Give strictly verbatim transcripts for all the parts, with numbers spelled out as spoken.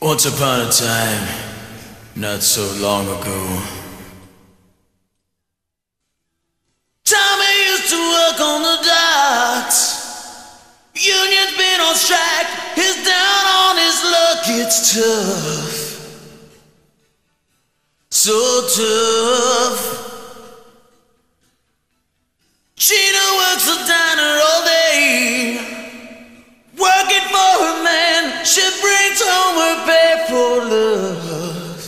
Once upon a time, not so long ago, Tommy used to work on the docks. Union's been on strike, he's down on his luck. It's tough, so tough. Gina works a diner all day, working for her man. She brings home her pay for love,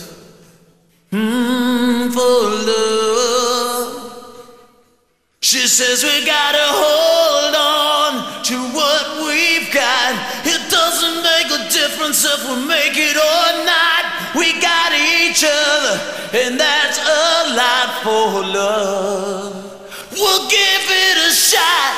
mm, for love. She says we gotta hold on to what we've got. It doesn't make a difference if we make it or not. We got each other, and that's a lot for love. We'll give it a shot.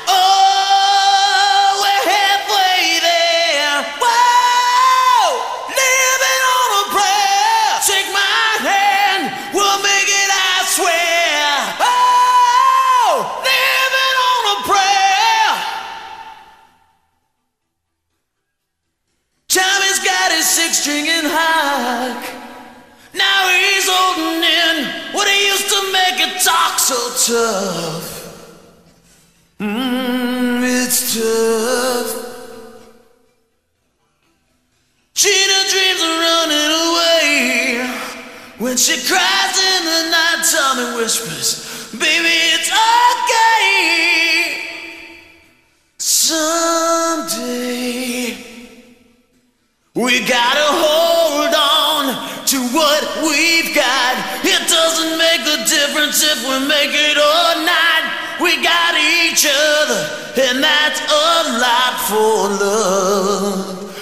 Oh, we're halfway there. Whoa, living on a prayer. Take my hand, we'll make it, I swear. Oh, living on a prayer. Tommy's got his six-string and hock. Now he's holding in what he used to make it talk so tough. Mmm, it's tough. Gina dreams of running away. When she cries in the night, Tommy whispers, baby, it's okay. Someday we gotta hold on to what we've got. It doesn't make a difference if we make it or not. We got each other, and that's a lot for love.